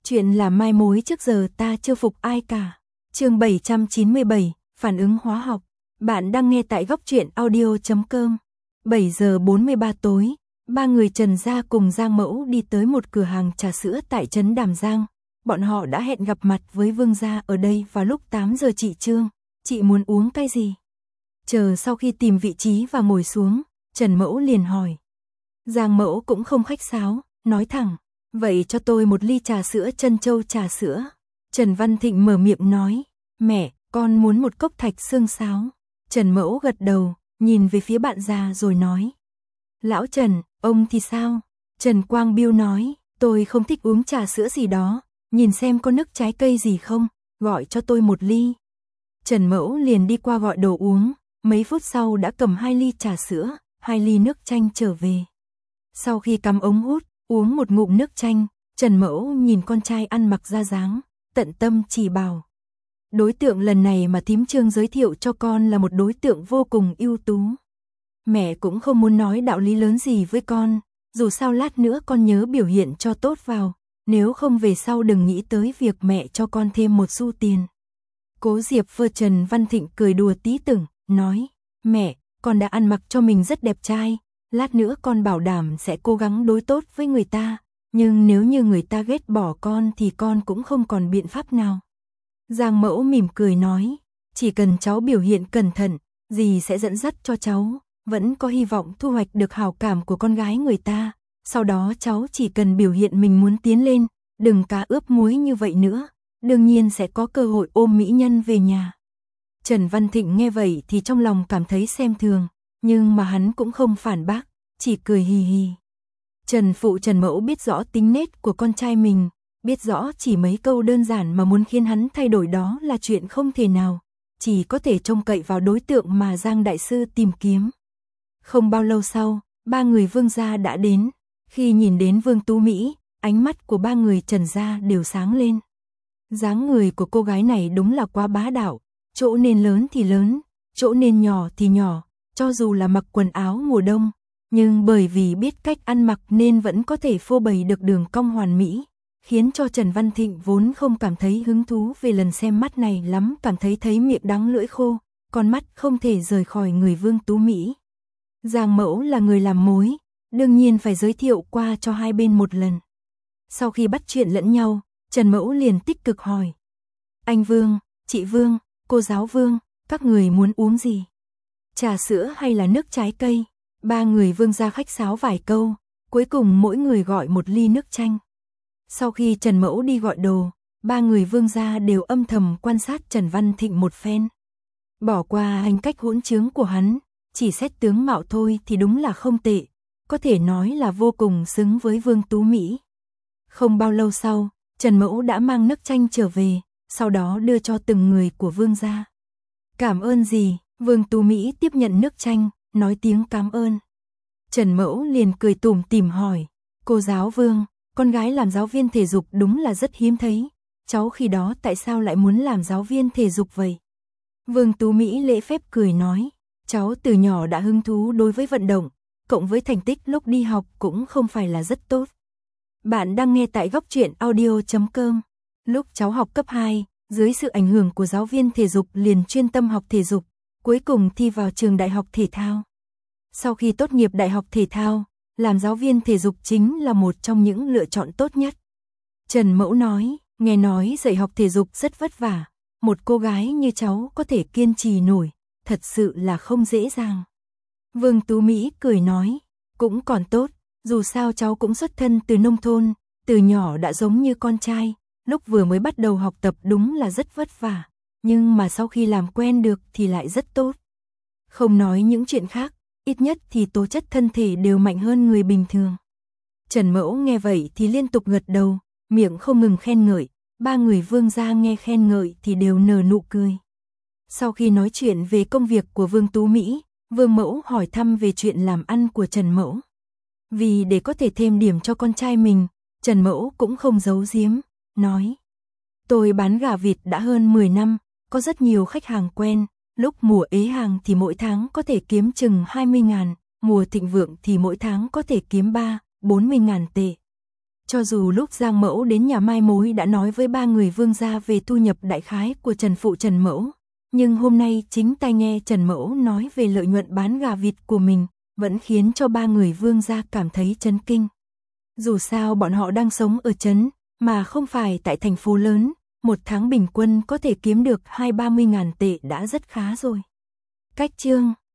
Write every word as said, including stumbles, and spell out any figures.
Chuyện là mai mối trước giờ ta chưa phục ai cả. Chương bảy trăm chín mươi bảy, phản ứng hóa học. Bạn đang nghe tại góc truyện audio chấm com. bảy giờ bốn mươi ba tối, ba người Trần gia cùng Giang Mẫu đi tới một cửa hàng trà sữa tại trấn Đàm Giang. Bọn họ đã hẹn gặp mặt với Vương gia ở đây vào lúc tám giờ. Chị Trương, chị muốn uống cái gì? Chờ sau khi tìm vị trí và ngồi xuống, Trần Mẫu liền hỏi. Giang Mẫu cũng không khách sáo, nói thẳng. Vậy cho tôi một ly trà sữa Trân Châu trà sữa. Trần Văn Thịnh mở miệng nói. Mẹ, con muốn một cốc thạch xương sáo. Trần Mẫu gật đầu, nhìn về phía bạn già rồi nói. Lão Trần, ông thì sao? Trần Quang Biêu nói. Tôi không thích uống trà sữa gì đó. Nhìn xem có nước trái cây gì không, gọi cho tôi một ly. Trần Mẫu liền đi qua gọi đồ uống. Mấy phút sau đã cầm hai ly trà sữa, hai ly nước chanh trở về. Sau khi cắm ống hút, uống một ngụm nước chanh, Trần Mẫu nhìn con trai ăn mặc ra dáng, tận tâm chỉ bảo. Đối tượng lần này mà thím Trương giới thiệu cho con là một đối tượng vô cùng ưu tú. Mẹ cũng không muốn nói đạo lý lớn gì với con, dù sao lát nữa con nhớ biểu hiện cho tốt vào, nếu không về sau đừng nghĩ tới việc mẹ cho con thêm một xu tiền. Cố Diệp vơ Trần Văn Thịnh cười đùa tí tưởng, nói, mẹ, con đã ăn mặc cho mình rất đẹp trai. Lát nữa con bảo đảm sẽ cố gắng đối tốt với người ta, nhưng nếu như người ta ghét bỏ con thì con cũng không còn biện pháp nào. Giang Mẫu mỉm cười nói, chỉ cần cháu biểu hiện cẩn thận, dì sẽ dẫn dắt cho cháu, vẫn có hy vọng thu hoạch được hảo cảm của con gái người ta, sau đó cháu chỉ cần biểu hiện mình muốn tiến lên, đừng cá ướp muối như vậy nữa, đương nhiên sẽ có cơ hội ôm mỹ nhân về nhà. Trần Văn Thịnh nghe vậy thì trong lòng cảm thấy xem thường. Nhưng mà hắn cũng không phản bác, chỉ cười hì hì. Trần Phụ Trần Mẫu biết rõ tính nết của con trai mình, biết rõ chỉ mấy câu đơn giản mà muốn khiến hắn thay đổi đó là chuyện không thể nào, chỉ có thể trông cậy vào đối tượng mà Giang Đại Sư tìm kiếm. Không bao lâu sau, ba người Vương gia đã đến, khi nhìn đến Vương Tú Mỹ, ánh mắt của ba người Trần gia đều sáng lên. Dáng người của cô gái này đúng là quá bá đạo, chỗ nên lớn thì lớn, chỗ nên nhỏ thì nhỏ. Cho dù là mặc quần áo mùa đông, nhưng bởi vì biết cách ăn mặc nên vẫn có thể phô bày được đường cong hoàn mỹ, khiến cho Trần Văn Thịnh vốn không cảm thấy hứng thú về lần xem mắt này lắm, cảm thấy thấy miệng đắng lưỡi khô, con mắt không thể rời khỏi người Vương Tú Mỹ. Giang Mẫu là người làm mối, đương nhiên phải giới thiệu qua cho hai bên một lần. Sau khi bắt chuyện lẫn nhau, Trần Mẫu liền tích cực hỏi. Anh Vương, chị Vương, cô giáo Vương, các người muốn uống gì? Trà sữa hay là nước trái cây? Ba người Vương gia khách sáo vài câu, cuối cùng mỗi người gọi một ly nước chanh. Sau khi Trần Mẫu đi gọi đồ, ba người Vương gia đều âm thầm quan sát Trần Văn Thịnh một phen. Bỏ qua hành cách hỗn trướng của hắn, chỉ xét tướng mạo thôi thì đúng là không tệ, có thể nói là vô cùng xứng với Vương Tú Mỹ. Không bao lâu sau, Trần Mẫu đã mang nước chanh trở về, sau đó đưa cho từng người của Vương gia. Cảm ơn dì. Vương Tú Mỹ tiếp nhận nước chanh, nói tiếng cảm ơn. Trần Mẫu liền cười tủm tỉm hỏi, cô giáo Vương, con gái làm giáo viên thể dục đúng là rất hiếm thấy, cháu khi đó tại sao lại muốn làm giáo viên thể dục vậy? Vương Tú Mỹ lễ phép cười nói, cháu từ nhỏ đã hứng thú đối với vận động, cộng với thành tích lúc đi học cũng không phải là rất tốt. Bạn đang nghe tại góc truyện audio chấm com. Lúc cháu học cấp hai, dưới sự ảnh hưởng của giáo viên thể dục liền chuyên tâm học thể dục. Cuối cùng thi vào trường đại học thể thao. Sau khi tốt nghiệp đại học thể thao, làm giáo viên thể dục chính là một trong những lựa chọn tốt nhất. Trần Mẫu nói, nghe nói dạy học thể dục rất vất vả, một cô gái như cháu có thể kiên trì nổi, thật sự là không dễ dàng. Vương Tú Mỹ cười nói, cũng còn tốt, dù sao cháu cũng xuất thân từ nông thôn, từ nhỏ đã giống như con trai, lúc vừa mới bắt đầu học tập đúng là rất vất vả. Nhưng mà sau khi làm quen được thì lại rất tốt. Không nói những chuyện khác, ít nhất thì tố chất thân thể đều mạnh hơn người bình thường. Trần Mẫu nghe vậy thì liên tục gật đầu, miệng không ngừng khen ngợi, ba người Vương gia nghe khen ngợi thì đều nở nụ cười. Sau khi nói chuyện về công việc của Vương Tú Mỹ, Vương Mẫu hỏi thăm về chuyện làm ăn của Trần Mẫu. Vì để có thể thêm điểm cho con trai mình, Trần Mẫu cũng không giấu giếm, nói. Tôi bán gà vịt đã hơn mười năm. Có rất nhiều khách hàng quen, lúc mùa ế hàng thì mỗi tháng có thể kiếm chừng hai mươi ngàn, mùa thịnh vượng thì mỗi tháng có thể kiếm ba, bốn mươi ngàn tệ. Cho dù lúc Giang Mẫu đến nhà mai mối đã nói với ba người Vương gia về thu nhập đại khái của Trần phụ Trần Mẫu, nhưng hôm nay chính tai nghe Trần Mẫu nói về lợi nhuận bán gà vịt của mình, vẫn khiến cho ba người Vương gia cảm thấy chấn kinh. Dù sao bọn họ đang sống ở trấn, mà không phải tại thành phố lớn, một tháng bình quân có thể kiếm được hai ba mươi ngàn tệ đã rất khá rồi. Cách chương